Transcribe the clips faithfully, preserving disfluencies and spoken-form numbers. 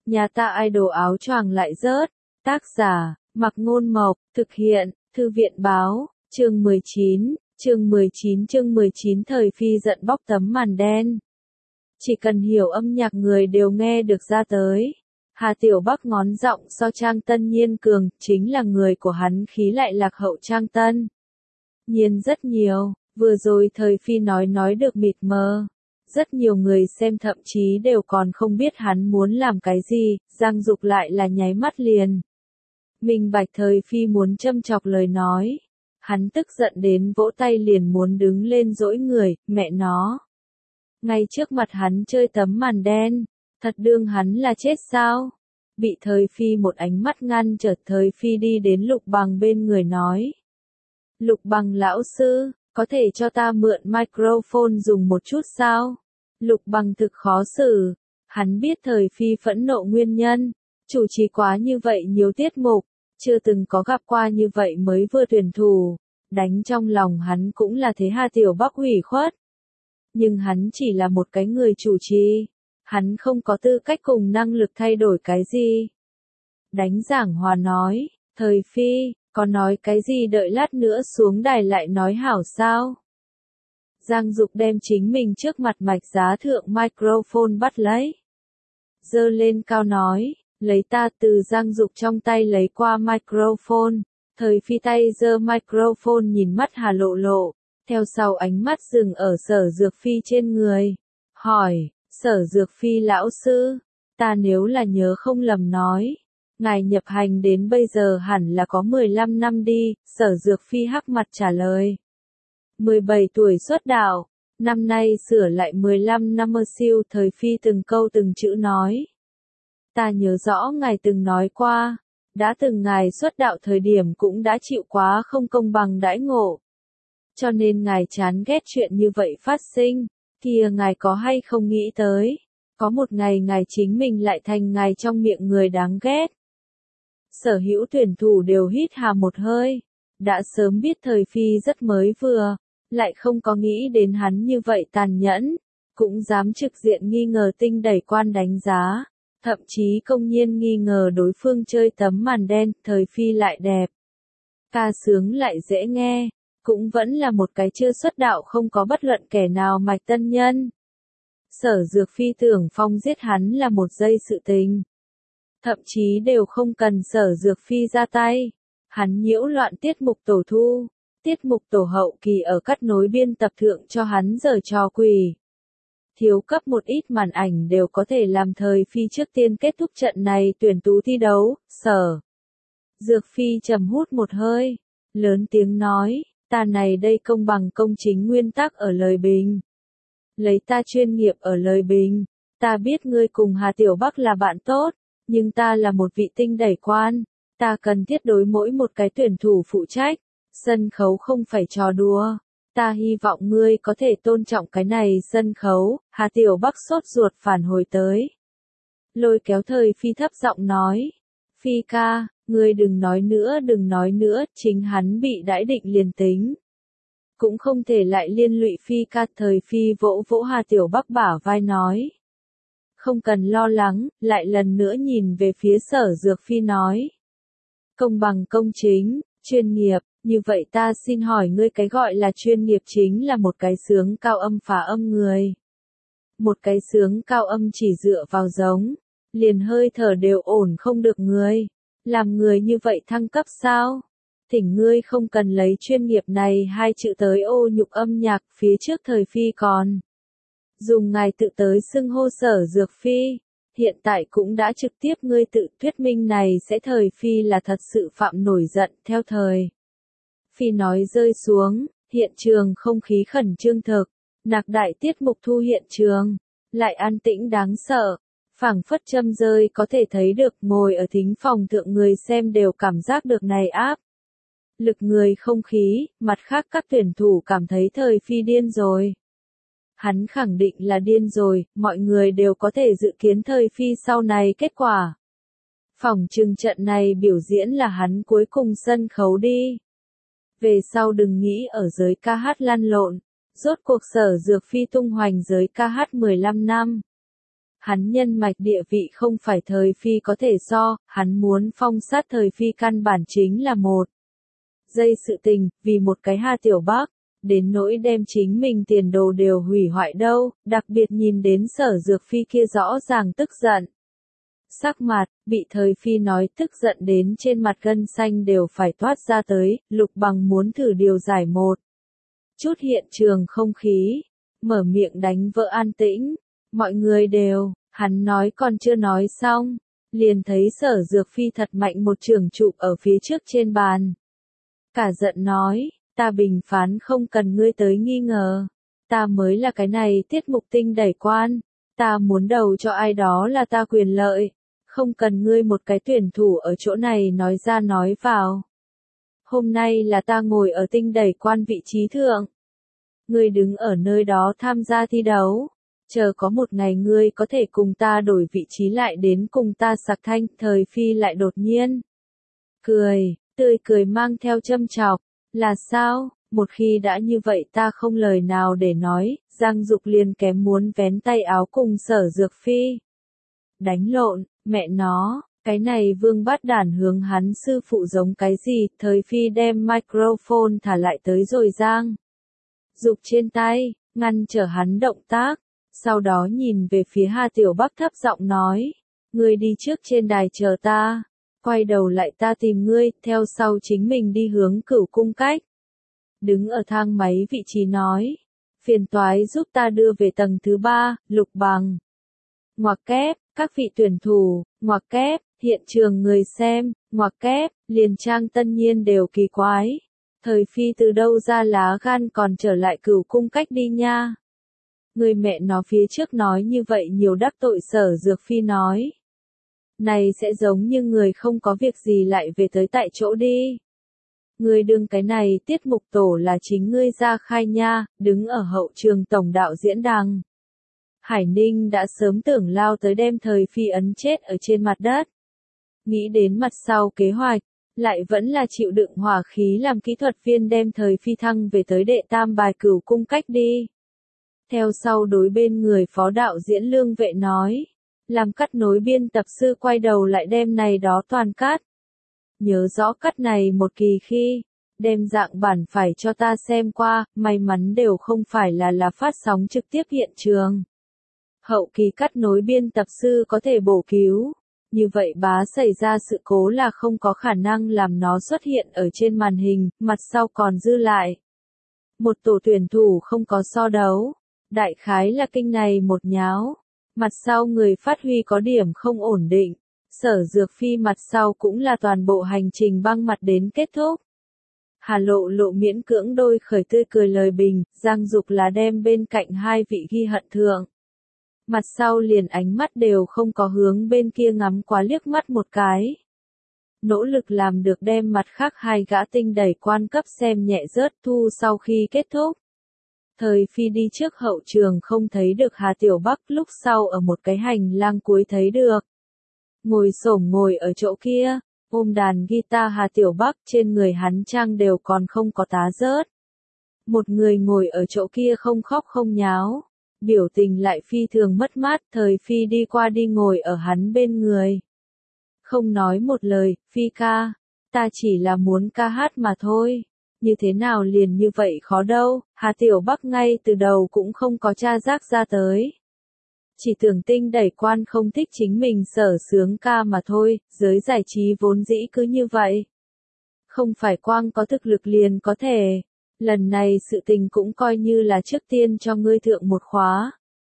Nhà ta idol áo choàng lại rớt. Tác giả, Mặc Ngôn Mộc, thực hiện, Thư viện báo, chương mười chín, chương mười chín chương mười chín Thời Phi giận bóc tấm màn đen. Chỉ cần hiểu âm nhạc người đều nghe được ra tới. Hà Tiểu Bắc ngón giọng so Trang Tân Nhiên cường, chính là người của hắn khí lại lạc hậu Trang Tân Nhiên rất nhiều, vừa rồi Thời Phi nói nói được mịt mờ. Rất nhiều người xem thậm chí đều còn không biết hắn muốn làm cái gì, Giang Dục lại là nháy mắt liền. Minh bạch Thời Phi muốn châm chọc lời nói. Hắn tức giận đến vỗ tay liền muốn đứng lên dỗi người, mẹ nó. Ngay trước mặt hắn chơi tấm màn đen, thật đương hắn là chết sao? Bị Thời Phi một ánh mắt ngăn trở. Thời Phi đi đến Lục Bằng bên người nói. Lục Bằng lão sư, có thể cho ta mượn microphone dùng một chút sao? Lục Bằng thực khó xử, hắn biết Thời Phi phẫn nộ nguyên nhân, chủ trì quá như vậy nhiều tiết mục, chưa từng có gặp qua như vậy mới vừa tuyển thủ, đánh trong lòng hắn cũng là thế Hà Tiểu Bắc hủy khuất. Nhưng hắn chỉ là một cái người chủ trì, hắn không có tư cách cùng năng lực thay đổi cái gì. Đánh giảng hòa nói, Thời Phi, có nói cái gì đợi lát nữa xuống đài lại nói hảo sao? Giang Dục đem chính mình trước mặt mạch giá thượng microphone bắt lấy. Giơ lên cao nói, lấy ta. Từ Giang Dục trong tay lấy qua microphone. Thời Phi tay giơ microphone nhìn mắt Hà Lộ Lộ, theo sau ánh mắt dừng ở Sở Dược Phi trên người. Hỏi, Sở Dược Phi lão sư, ta nếu là nhớ không lầm nói. Ngài nhập hành đến bây giờ hẳn là có mười lăm năm đi, Sở Dược Phi hắc mặt trả lời. mười bảy tuổi xuất đạo, năm nay sửa lại mười lăm năm mơ siêu. Thời Phi từng câu từng chữ nói. Ta nhớ rõ ngài từng nói qua, đã từng ngài xuất đạo thời điểm cũng đã chịu quá không công bằng đãi ngộ. Cho nên ngài chán ghét chuyện như vậy phát sinh, kìa ngài có hay không nghĩ tới, có một ngày ngài chính mình lại thành ngài trong miệng người đáng ghét. Sở hữu tuyển thủ đều hít hà một hơi, đã sớm biết Thời Phi rất mới vừa, lại không có nghĩ đến hắn như vậy tàn nhẫn, cũng dám trực diện nghi ngờ tinh đẩy quan đánh giá, thậm chí công nhiên nghi ngờ đối phương chơi tấm màn đen. Thời Phi lại đẹp, ca sướng lại dễ nghe, cũng vẫn là một cái chưa xuất đạo không có bất luận kẻ nào mạch tân nhân. Sở Dược Phi tưởng Phong giết hắn là một giây sự tình. Thậm chí đều không cần Sở Dược Phi ra tay. Hắn nhiễu loạn tiết mục tổ thu, tiết mục tổ hậu kỳ ở cắt nối biên tập thượng cho hắn giở trò quỷ. Thiếu cấp một ít màn ảnh đều có thể làm Thời Phi trước tiên kết thúc trận này tuyển tú thi đấu. Sở Dược Phi trầm hút một hơi, lớn tiếng nói, ta này đây công bằng công chính nguyên tắc ở lời bình. Lấy ta chuyên nghiệp ở lời bình, ta biết ngươi cùng Hà Tiểu Bắc là bạn tốt, nhưng ta là một vị tinh đẩy quan, ta cần thiết đối mỗi một cái tuyển thủ phụ trách, sân khấu không phải trò đùa. Ta hy vọng ngươi có thể tôn trọng cái này sân khấu. Hà Tiểu Bắc sốt ruột phản hồi tới. Lôi kéo Thời Phi thấp giọng nói. Phi ca, ngươi đừng nói nữa đừng nói nữa, chính hắn bị đãi định liền tính. Cũng không thể lại liên lụy Phi ca. Thời Phi vỗ vỗ Hà Tiểu Bắc bả vai nói. Không cần lo lắng, lại lần nữa nhìn về phía Sở Dược Phi nói. Công bằng công chính, chuyên nghiệp. Như vậy ta xin hỏi ngươi, cái gọi là chuyên nghiệp chính là một cái sướng cao âm phá âm người. Một cái sướng cao âm chỉ dựa vào giống, liền hơi thở đều ổn không được người. Làm người như vậy thăng cấp sao? Thỉnh ngươi không cần lấy chuyên nghiệp này hai chữ tới ô nhục âm nhạc. Phía trước Thời Phi còn dùng ngài tự tới xưng hô Sở Dược Phi. Hiện tại cũng đã trực tiếp ngươi tự thuyết minh này sẽ Thời Phi là thật sự phạm nổi giận. Theo Thời Phi nói rơi xuống, hiện trường không khí khẩn trương thực, nạc đại tiết mục thu hiện trường, lại an tĩnh đáng sợ, phảng phất châm rơi có thể thấy được. Ngồi ở thính phòng thượng người xem đều cảm giác được này áp lực người không khí. Mặt khác các tuyển thủ cảm thấy Thời Phi điên rồi. Hắn khẳng định là điên rồi, mọi người đều có thể dự kiến Thời Phi sau này kết quả. Phỏng chừng trận này biểu diễn là hắn cuối cùng sân khấu đi. Về sau đừng nghĩ ở giới ca hát lăn lộn, rốt cuộc Sở Dược Phi tung hoành giới ca hát mười lăm năm. hắn nhân mạch địa vị không phải thời phi có thể so, hắn muốn phong sát thời phi căn bản chính là một giây sự tình, vì một cái Hà Tiểu Bắc, đến nỗi đem chính mình tiền đồ đều hủy hoại đâu, đặc biệt nhìn đến Sở Dược Phi kia rõ ràng tức giận. Sắc mặt, bị thời phi nói tức giận đến trên mặt gân xanh đều phải toát ra tới, Lục Bằng muốn thử điều giải một chút hiện trường không khí, mở miệng đánh vỡ an tĩnh, mọi người đều, hắn nói còn chưa nói xong, liền thấy Sở Dược Phi thật mạnh một trường trụ ở phía trước trên bàn. Cả giận nói, ta bình phán không cần ngươi tới nghi ngờ, ta mới là cái này tiết mục tinh đẩy quan, ta muốn đầu cho ai đó là ta quyền lợi. Không cần ngươi một cái tuyển thủ ở chỗ này nói ra nói vào. Hôm nay là ta ngồi ở tinh đẩy quan vị trí thượng. Ngươi đứng ở nơi đó tham gia thi đấu. Chờ có một ngày ngươi có thể cùng ta đổi vị trí lại đến cùng ta sạc thanh. Thời phi lại đột nhiên. Cười, tươi cười mang theo châm chọc. Là sao? Một khi đã như vậy ta không lời nào để nói. Giang Dục liền kém muốn vén tay áo cùng Sở Dược Phi. Đánh lộn. Mẹ nó, cái này Vương Bát Đản hướng hắn sư phụ giống cái gì, thời phi đem microphone thả lại tới rồi Giang Dục trên tay, ngăn trở hắn động tác, sau đó nhìn về phía Hà Tiểu Bắc thấp giọng nói, ngươi đi trước trên đài chờ ta, quay đầu lại ta tìm ngươi, theo sau chính mình đi hướng Cửu Cung Cách. Đứng ở thang máy vị trí nói, phiền toái giúp ta đưa về tầng thứ ba, Lục Bằng. Ngoặc kép, các vị tuyển thủ, ngoặc kép, hiện trường người xem, ngoặc kép, liền trang tân nhiên đều kỳ quái. Thời phi từ đâu ra lá gan còn trở lại Cửu Cung Cách đi nha. Người mẹ nó phía trước nói như vậy nhiều đắc tội Sở Dược Phi nói. Này sẽ giống như người không có việc gì lại về tới tại chỗ đi. Người đừng cái này tiết mục tổ là chính ngươi ra khai nha, đứng ở hậu trường tổng đạo diễn đằng. Hải Ninh đã sớm tưởng lao tới đem thời phi ấn chết ở trên mặt đất. Nghĩ đến mặt sau kế hoạch, lại vẫn là chịu đựng hỏa khí làm kỹ thuật viên đem thời phi thăng về tới đệ tam bài Cửu Cung Cách đi. Theo sau đối bên người phó đạo diễn Lương Vệ nói, làm cắt nối biên tập sư quay đầu lại đem này đó toàn cắt. Nhớ rõ cắt này một kỳ khi, đem dạng bản phải cho ta xem qua, may mắn đều không phải là là phát sóng trực tiếp hiện trường. Hậu kỳ cắt nối biên tập sư có thể bổ cứu, như vậy bá xảy ra sự cố là không có khả năng làm nó xuất hiện ở trên màn hình, mặt sau còn dư lại. Một tổ tuyển thủ không có so đấu, đại khái là kinh này một nháo, mặt sau người phát huy có điểm không ổn định, Sở Dược Phi mặt sau cũng là toàn bộ hành trình băng mặt đến kết thúc. Hà Lộ Lộ miễn cưỡng đôi khởi tươi cười lời bình, Giang Dục là đem bên cạnh hai vị ghi hận thượng. Mặt sau liền ánh mắt đều không có hướng bên kia ngắm quá liếc mắt một cái. Nỗ lực làm được đem mặt khác hai gã tinh đẩy quan cấp xem nhẹ rớt thu sau khi kết thúc. Thời phi đi trước hậu trường không thấy được Hà Tiểu Bắc, lúc sau ở một cái hành lang cuối thấy được. Ngồi xổm ngồi ở chỗ kia, ôm đàn guitar Hà Tiểu Bắc, trên người hắn trang đều còn không có tá rớt. Một người ngồi ở chỗ kia không khóc không nháo. Biểu tình lại phi thường mất mát, thời phi đi qua đi ngồi ở hắn bên người. Không nói một lời, phi ca, ta chỉ là muốn ca hát mà thôi, như thế nào liền như vậy khó đâu, Hà Tiểu Bắc ngay từ đầu cũng không có tra giác ra tới. Chỉ tưởng tinh đẩy quan không thích chính mình sở sướng ca mà thôi, giới giải trí vốn dĩ cứ như vậy. Không phải quang có thực lực liền có thể. Lần này sự tình cũng coi như là trước tiên cho ngươi thượng một khóa.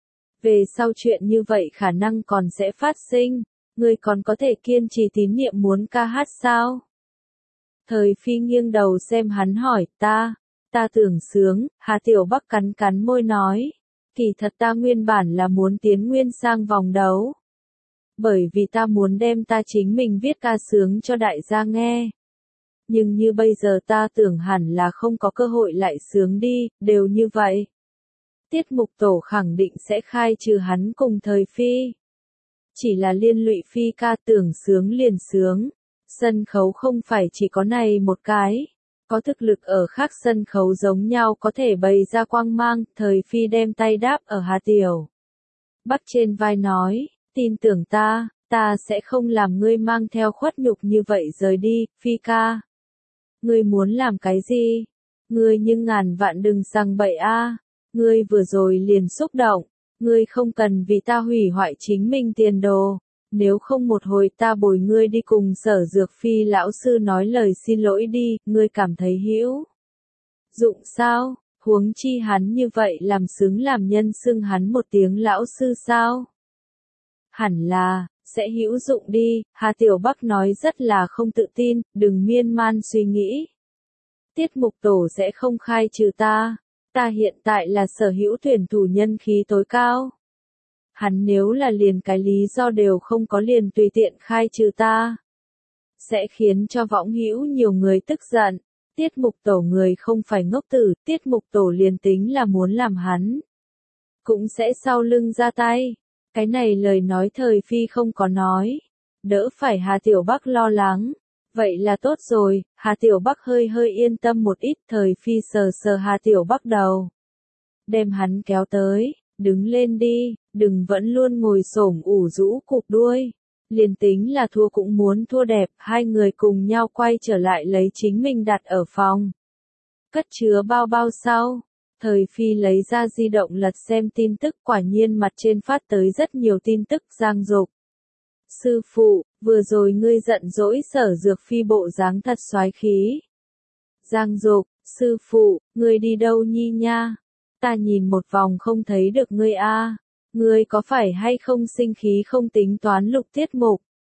Về sau chuyện như vậy khả năng còn sẽ phát sinh, ngươi còn có thể kiên trì tín nhiệm muốn ca hát sao? Thời phi nghiêng đầu xem hắn hỏi, ta, ta tưởng sướng, Hà Tiểu Bắc cắn cắn môi nói, kỳ thật ta nguyên bản là muốn tiến nguyên sang vòng đấu. Bởi vì ta muốn đem ta chính mình viết ca sướng cho đại gia nghe. Nhưng như bây giờ ta tưởng hẳn là không có cơ hội lại sướng đi, đều như vậy. Tiết mục tổ khẳng định sẽ khai trừ hắn cùng thời phi. Chỉ là liên lụy phi ca tưởng sướng liền sướng. Sân khấu không phải chỉ có này một cái. Có thực lực ở khác sân khấu giống nhau có thể bày ra quang mang, thời phi đem tay đáp ở Hà Tiểu Bắc trên vai nói, tin tưởng ta, ta sẽ không làm ngươi mang theo khuất nhục như vậy rời đi, Phi ca. Ngươi muốn làm cái gì? Ngươi nhưng ngàn vạn đừng sang bậy a. Ngươi vừa rồi liền xúc động, ngươi không cần vì ta hủy hoại chính mình tiền đồ, nếu không một hồi ta bồi ngươi đi cùng Sở Dược Phi lão sư nói lời xin lỗi đi, ngươi cảm thấy hữu dụng sao? Huống chi hắn như vậy làm xứng làm nhân xưng hắn một tiếng lão sư sao? Hẳn là, sẽ hữu dụng đi, Hà Tiểu Bắc nói rất là không tự tin, đừng miên man suy nghĩ. Tiết mục tổ sẽ không khai trừ ta, ta hiện tại là sở hữu tuyển thủ nhân khí tối cao. Hắn nếu là liền cái lý do đều không có liền tùy tiện khai trừ ta, sẽ khiến cho võng hữu nhiều người tức giận. Tiết mục tổ người không phải ngốc tử, tiết mục tổ liền tính là muốn làm hắn, cũng sẽ sau lưng ra tay. Cái này lời nói thời Phi không có nói, đỡ phải Hà Tiểu Bắc lo lắng. Vậy là tốt rồi, Hà Tiểu Bắc hơi hơi yên tâm một ít, thời Phi sờ sờ Hà Tiểu Bắc đầu. Đem hắn kéo tới, đứng lên đi, đừng vẫn luôn ngồi xổm ủ rũ cụp đuôi. Liền tính là thua cũng muốn thua đẹp, hai người cùng nhau quay trở lại lấy chính mình đặt ở phòng. Cất chứa bao bao sau, thời Phi lấy ra di động lật xem tin tức, quả nhiên mặt trên phát tới rất nhiều tin tức. Giang Dục. Sư phụ, vừa rồi ngươi giận dỗi Sở Dược Phi bộ dáng thật soái khí. Giang Dục, sư phụ, ngươi đi đâu nhi nha? Ta nhìn một vòng không thấy được ngươi a. Ngươi có phải hay không sinh khí không tính toán lục tiết mục?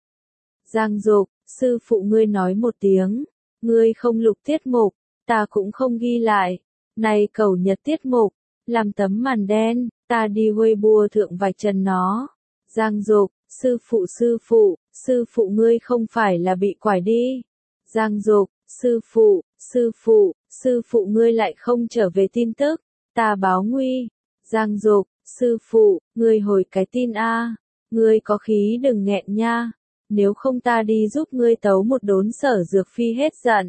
Giang Dục, sư phụ ngươi nói một tiếng, ngươi không lục tiết mục, ta cũng không ghi lại. Này cầu nhật tiết mục, làm tấm màn đen, ta đi Weibo thượng vạch trần nó. Giang Dục, sư phụ sư phụ, sư phụ ngươi không phải là bị quải đi. Giang Dục, sư phụ, sư phụ, sư phụ ngươi lại không trở về tin tức, ta báo nguy. Giang Dục, sư phụ, ngươi hồi cái tin a, ngươi có khí đừng nghẹn nha, nếu không ta đi giúp ngươi tấu một đốn Sở Dược Phi hết giận.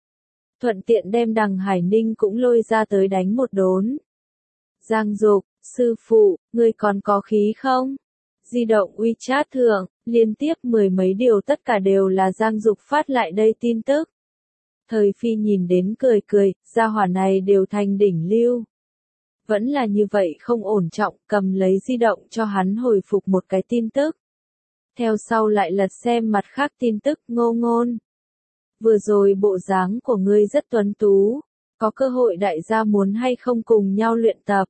Thuận tiện đem Đằng Hải Ninh cũng lôi ra tới đánh một đốn. Giang Dục, sư phụ, ngươi còn có khí không? Di động WeChat thượng, liên tiếp mười mấy điều tất cả đều là Giang Dục phát lại đây tin tức. Thời Phi nhìn đến cười cười, gia hỏa này đều thành đỉnh lưu. Vẫn là như vậy không ổn trọng, cầm lấy di động cho hắn hồi phục một cái tin tức. Theo sau lại lật xem mặt khác tin tức. Ngô Ngôn, vừa rồi bộ dáng của ngươi rất tuấn tú, có cơ hội đại gia muốn hay không cùng nhau luyện tập.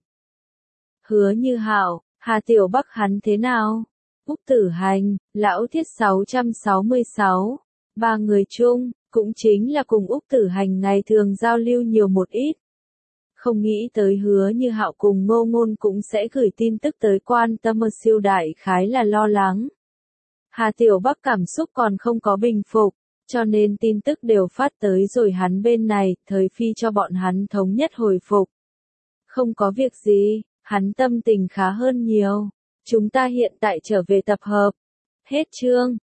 Hứa Như Hảo, Hà Tiểu Bắc hắn thế nào? Úc Tử Hành, Lão Thiết sáu trăm sáu mươi sáu, ba người chung, cũng chính là cùng Úc Tử Hành ngày thường giao lưu nhiều một ít. Không nghĩ tới Hứa Như Hạo cùng Ngô Ngôn cũng sẽ gửi tin tức tới quan tâm, siêu đại khái là lo lắng. Hà Tiểu Bắc cảm xúc còn không có bình phục, cho nên tin tức đều phát tới rồi hắn bên này, thời Phi cho bọn hắn thống nhất hồi phục. Không có việc gì, hắn tâm tình khá hơn nhiều. Chúng ta hiện tại trở về tập hợp. Hết chương.